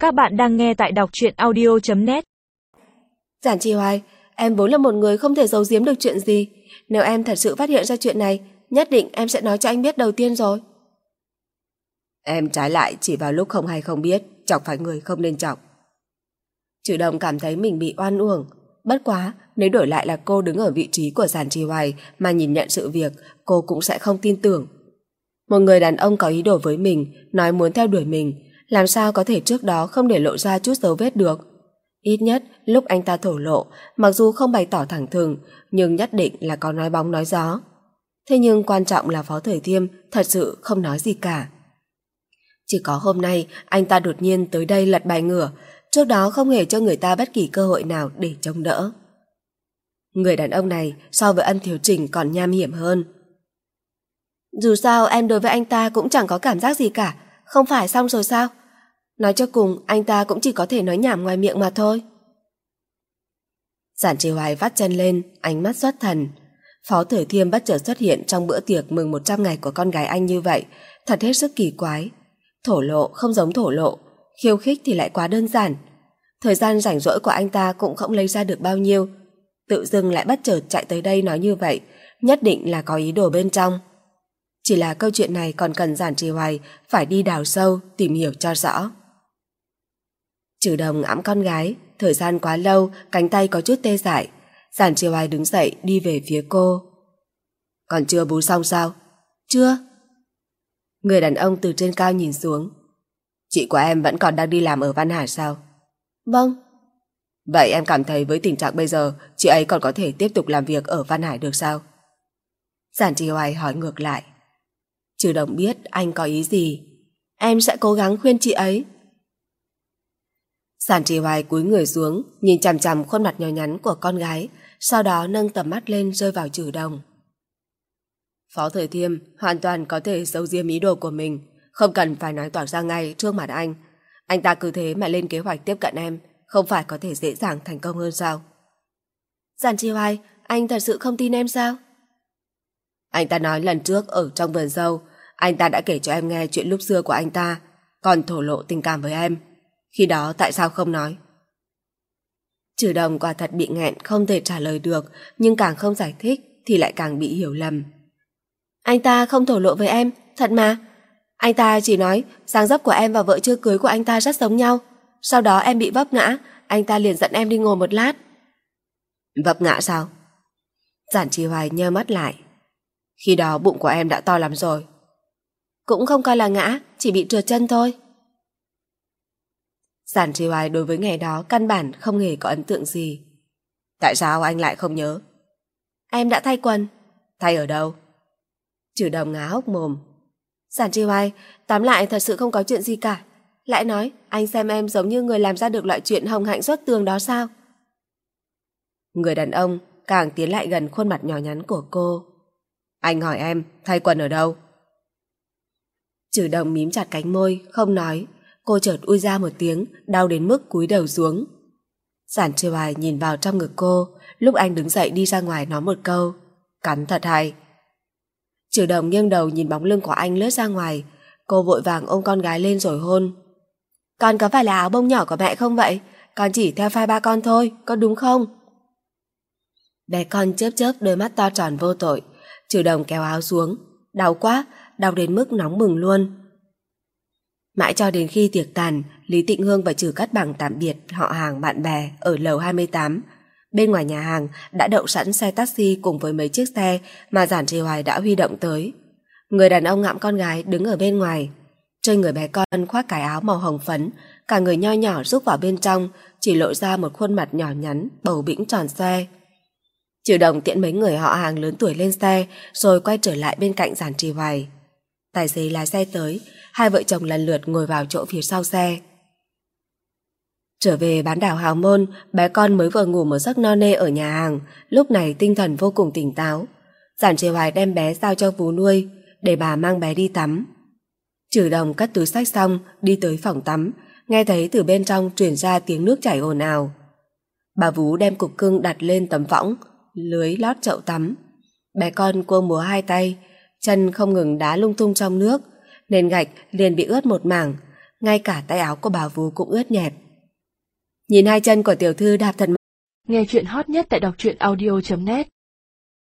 Các bạn đang nghe tại đọc truyện audio.net. Giản Trì Hoài, em vốn là một người không thể giấu giếm được chuyện gì. Nếu em thật sự phát hiện ra chuyện này, nhất định em sẽ nói cho anh biết đầu tiên rồi. Em trái lại chỉ vào lúc không hay không biết, chọc phải người không nên chọc. Trừ Đồng cảm thấy mình bị oan uổng. Bất quá, nếu đổi lại là cô đứng ở vị trí của Giản Trì Hoài mà nhìn nhận sự việc, cô cũng sẽ không tin tưởng. Một người đàn ông có ý đồ với mình, nói muốn theo đuổi mình, làm sao có thể trước đó không để lộ ra chút dấu vết được. Ít nhất lúc anh ta thổ lộ, mặc dù không bày tỏ thẳng thừng, nhưng nhất định là có nói bóng nói gió. Thế nhưng quan trọng là Phó Thời Thiêm thật sự không nói gì cả. Chỉ có hôm nay anh ta đột nhiên tới đây lật bài ngửa, trước đó không hề cho người ta bất kỳ cơ hội nào để chống đỡ. Người đàn ông này so với Ân Thiếu Trình còn nham hiểm hơn. Dù sao em đối với anh ta cũng chẳng có cảm giác gì cả, không phải xong rồi sao? Nói cho cùng anh ta cũng chỉ có thể nói nhảm ngoài miệng mà thôi. Giản Trì Hoài vắt chân lên, ánh mắt xuất thần. Phó Thời Thiêm bất chợt xuất hiện trong bữa tiệc mừng 100 ngày của con gái anh như vậy, thật hết sức kỳ quái. Thổ lộ không giống thổ lộ, khiêu khích thì lại quá đơn giản. Thời gian rảnh rỗi của anh ta cũng không lấy ra được bao nhiêu, tự dưng lại bất chợt chạy tới đây nói như vậy, nhất định là có ý đồ bên trong. Chỉ là câu chuyện này còn cần Giản Trì Hoài phải đi đào sâu, tìm hiểu cho rõ. Trừ Đồng ẵm con gái, thời gian quá lâu, cánh tay có chút tê dại. Giản Trì Hoài đứng dậy đi về phía cô. Còn chưa bú xong sao? Chưa. Người đàn ông từ trên cao nhìn xuống. Chị của em vẫn còn đang đi làm ở Văn Hải sao? Vâng. Vậy em cảm thấy với tình trạng bây giờ, chị ấy còn có thể tiếp tục làm việc ở Văn Hải được sao? Giản Trì Hoài hỏi ngược lại. Trừ Đồng biết anh có ý gì. Em sẽ cố gắng khuyên chị ấy. Giản Trì Hoài cúi người xuống, nhìn chằm chằm khuôn mặt nhỏ nhắn của con gái, sau đó nâng tầm mắt lên rơi vào Trừ Đồng. Phó Thời Thiêm hoàn toàn có thể giấu giếm ý đồ của mình, không cần phải nói toạc ra ngay trước mặt anh. Anh ta cứ thế mà lên kế hoạch tiếp cận em, không phải có thể dễ dàng thành công hơn sao? Giản Trì Hoài, anh thật sự không tin em sao? Anh ta nói lần trước ở trong vườn dâu, anh ta đã kể cho em nghe chuyện lúc xưa của anh ta, còn thổ lộ tình cảm với em. Khi đó tại sao không nói? Trừ Đồng quả thật bị nghẹn không thể trả lời được, nhưng càng không giải thích thì lại càng bị hiểu lầm. Anh ta không thổ lộ với em, thật mà. Anh ta chỉ nói dáng dấp của em và vợ chưa cưới của anh ta rất giống nhau. Sau đó em bị vấp ngã, anh ta liền dẫn em đi ngồi một lát. Vấp ngã sao? Giản Trì Hoài nheo mắt lại. Khi đó bụng của em đã to lắm rồi. Cũng không coi là ngã, chỉ bị trượt chân thôi. Giản Trì Hoài đối với ngày đó căn bản không hề có ấn tượng gì. Tại sao anh lại không nhớ? Em đã thay quần. Thay ở đâu? Trừ Đồng ngá hốc mồm. Giản Trì Hoài, tóm lại thật sự không có chuyện gì cả. Lại nói, anh xem em giống như người làm ra được loại chuyện hồng hạnh xuất tường đó sao? Người đàn ông càng tiến lại gần khuôn mặt nhỏ nhắn của cô. Anh hỏi em, thay quần ở đâu? Trừ Đồng mím chặt cánh môi, không nói. Cô chợt ui ra một tiếng, đau đến mức cúi đầu xuống. Giản Trì Hoài nhìn vào trong ngực cô, lúc anh đứng dậy đi ra ngoài nói một câu. Cắn thật hay. Trừ Đồng nghiêng đầu nhìn bóng lưng của anh lướt ra ngoài. Cô vội vàng ôm con gái lên rồi hôn. Con có phải là áo bông nhỏ của mẹ không vậy? Con chỉ theo phai ba con thôi, có đúng không? Bé con chớp chớp đôi mắt to tròn vô tội. Trừ Đồng kéo áo xuống. Đau quá, đau đến mức nóng bừng luôn. Mãi cho đến khi tiệc tàn, Lý Tịnh Hương và Trừ Cát Bằng tạm biệt họ hàng bạn bè ở lầu 28. Bên ngoài nhà hàng đã đậu sẵn xe taxi cùng với mấy chiếc xe mà Giản Trì Hoài đã huy động tới. Người đàn ông ngậm con gái đứng ở bên ngoài. Trên người bé con khoác cái áo màu hồng phấn, cả người nho nhỏ rúc vào bên trong, chỉ lộ ra một khuôn mặt nhỏ nhắn, bầu bĩnh tròn xoe. Trừ Đồng tiễn mấy người họ hàng lớn tuổi lên xe, rồi quay trở lại bên cạnh Giản Trì Hoài. Tài xế lái xe tới, hai vợ chồng lần lượt ngồi vào chỗ phía sau xe. Trở về bán đảo Hào Môn, bé con mới vừa ngủ một giấc no nê ở nhà hàng, lúc này tinh thần vô cùng tỉnh táo. Giản Trì Hoài đem bé giao cho Vú nuôi, để bà mang bé đi tắm. Trừ Đồng cất túi xách xong, đi tới phòng tắm, nghe thấy từ bên trong truyền ra tiếng nước chảy ồn ào. Bà Vú đem cục cưng đặt lên tấm võng, lưới lót chậu tắm. Bé con cua múa hai tay, chân không ngừng đá lung tung trong nước, nền gạch liền bị ướt một mảng. ngay cả tay áo của bà vú cũng ướt nhẹp. Nhìn hai chân của tiểu thư đạp thật. Nghe chuyện hot nhất tại đọc truyện audio.net